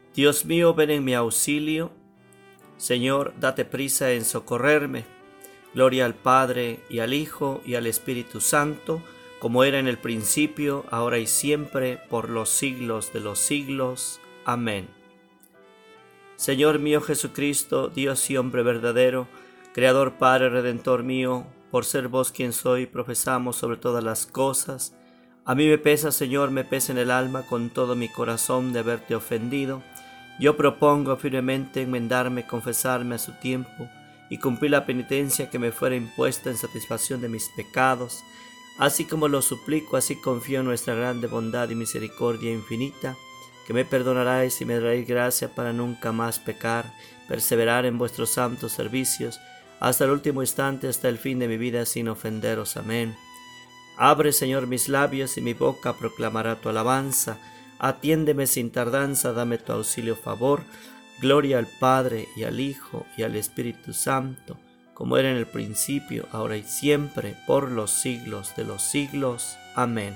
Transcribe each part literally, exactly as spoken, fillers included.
Dios mío, ven en mi auxilio. Señor, date prisa en socorrerme. Gloria al Padre, y al Hijo, y al Espíritu Santo, como era en el principio, ahora y siempre, por los siglos de los siglos. Amén. Señor mío Jesucristo, Dios y hombre verdadero, Creador, Padre, Redentor mío, por ser vos quien soy, profesamos sobre todas las cosas. A mí me pesa, Señor, me pesa en el alma con todo mi corazón de haberte ofendido. Yo propongo firmemente enmendarme, confesarme a su tiempo y cumplir la penitencia que me fuera impuesta en satisfacción de mis pecados. Así como lo suplico, así confío en nuestra grande bondad y misericordia infinita, que me perdonaráis y me daréis gracia para nunca más pecar, perseverar en vuestros santos servicios, hasta el último instante, hasta el fin de mi vida, sin ofenderos. Amén. Abre, Señor, mis labios, y mi boca proclamará tu alabanza. Atiéndeme sin tardanza, dame tu auxilio favor. Gloria al Padre, y al Hijo, y al Espíritu Santo, como era en el principio, ahora y siempre, por los siglos de los siglos. Amén.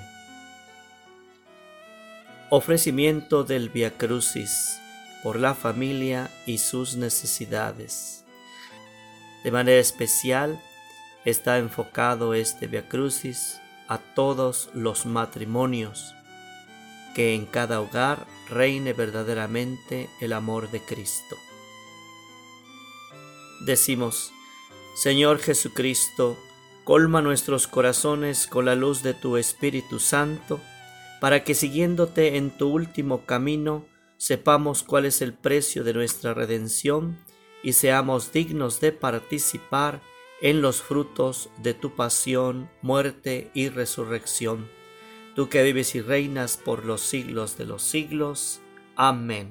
Ofrecimiento del Vía Crucis por la familia y sus necesidades. De manera especial está enfocado este Vía Crucis a todos los matrimonios, que en cada hogar reine verdaderamente el amor de Cristo. Decimos: Señor Jesucristo, colma nuestros corazones con la luz de tu Espíritu Santo, para que siguiéndote en tu último camino, sepamos cuál es el precio de nuestra redención y seamos dignos de participar en los frutos de tu pasión, muerte y resurrección. Tú que vives y reinas por los siglos de los siglos. Amén.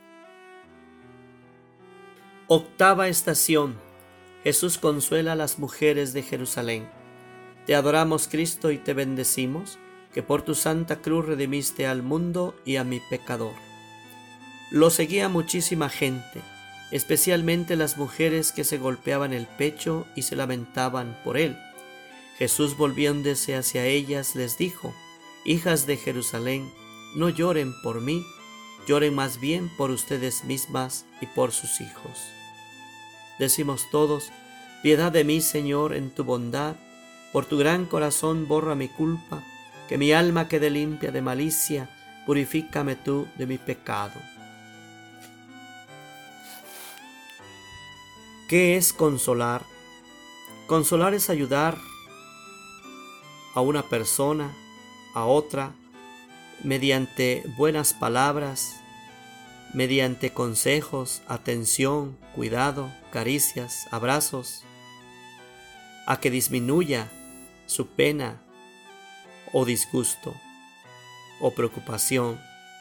Octava estación. Jesús consuela a las mujeres de Jerusalén. Te adoramos, Cristo, y te bendecimos, que por tu santa cruz redimiste al mundo y a mi pecador. Lo seguía muchísima gente, especialmente las mujeres que se golpeaban el pecho y se lamentaban por él. Jesús, volviéndose hacia ellas, les dijo: Hijas de Jerusalén, no lloren por mí, lloren más bien por ustedes mismas y por sus hijos. Decimos todos: piedad de mí, Señor, en tu bondad, por tu gran corazón borra mi culpa, que mi alma quede limpia de malicia, purifícame tú de mi pecado. ¿Qué es consolar? Consolar es ayudar a una persona, a otra, mediante buenas palabras, mediante consejos, atención, cuidado, caricias, abrazos, a que disminuya su pena o disgusto o preocupación.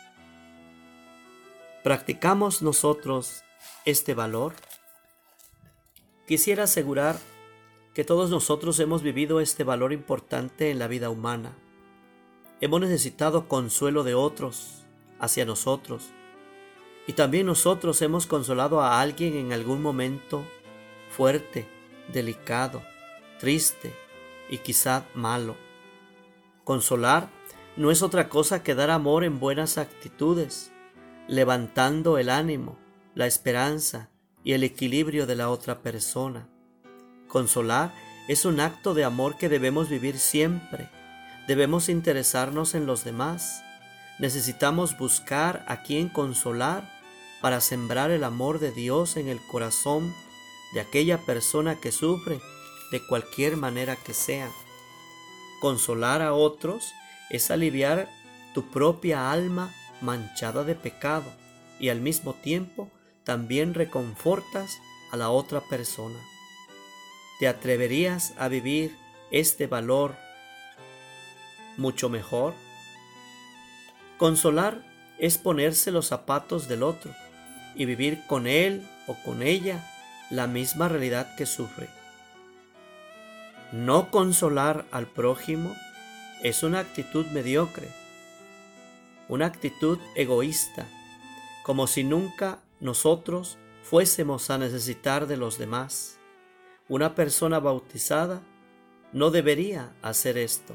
¿Practicamos nosotros este valor? Quisiera asegurar que todos nosotros hemos vivido este valor importante en la vida humana. Hemos necesitado consuelo de otros hacia nosotros, y también nosotros hemos consolado a alguien en algún momento fuerte, delicado, triste y quizá malo. Consolar no es otra cosa que dar amor en buenas actitudes, levantando el ánimo, la esperanza y el equilibrio de la otra persona. Consolar es un acto de amor que debemos vivir siempre. Debemos interesarnos en los demás. Necesitamos buscar a quien consolar para sembrar el amor de Dios en el corazón de aquella persona que sufre, de cualquier manera que sea. Consolar a otros es aliviar tu propia alma manchada de pecado, y al mismo tiempo también reconfortas a la otra persona. ¿Te atreverías a vivir este valor mucho mejor? Consolar es ponerse los zapatos del otro y vivir con él o con ella la misma realidad que sufre. No consolar al prójimo es una actitud mediocre, una actitud egoísta, como si nunca nosotros fuésemos a necesitar de los demás. Una persona bautizada no debería hacer esto.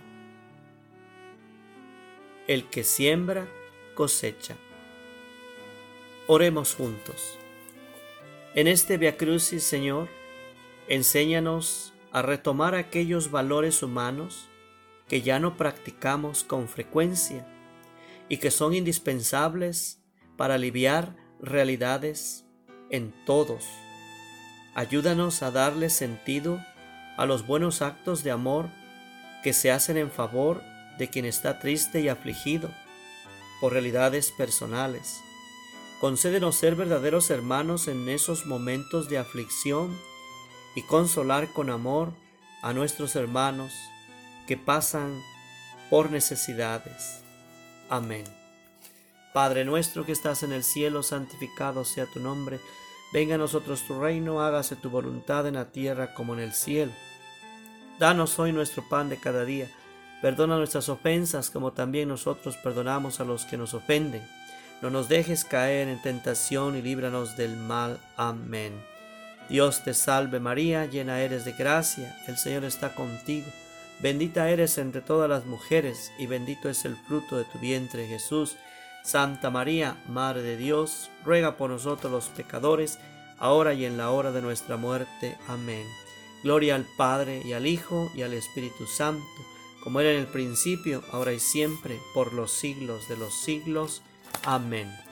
El que siembra, cosecha. Oremos juntos. En este Via Crucis, Señor, enséñanos a retomar aquellos valores humanos que ya no practicamos con frecuencia y que son indispensables para aliviar realidades en todos. Ayúdanos a darle sentido a los buenos actos de amor que se hacen en favor de quien está triste y afligido por realidades personales. Concédenos ser verdaderos hermanos en esos momentos de aflicción y consolar con amor a nuestros hermanos que pasan por necesidades. Amén. Padre nuestro que estás en el cielo, santificado sea tu nombre. Venga a nosotros tu reino, hágase tu voluntad en la tierra como en el cielo. Danos hoy nuestro pan de cada día. Perdona nuestras ofensas como también nosotros perdonamos a los que nos ofenden. No nos dejes caer en tentación y líbranos del mal. Amén. Dios te salve María, llena eres de gracia, el Señor está contigo. Bendita eres entre todas las mujeres y bendito es el fruto de tu vientre Jesús. Santa María, Madre de Dios, ruega por nosotros los pecadores, ahora y en la hora de nuestra muerte. Amén. Gloria al Padre y al Hijo y al Espíritu Santo, como era en el principio, ahora y siempre, por los siglos de los siglos. Amén.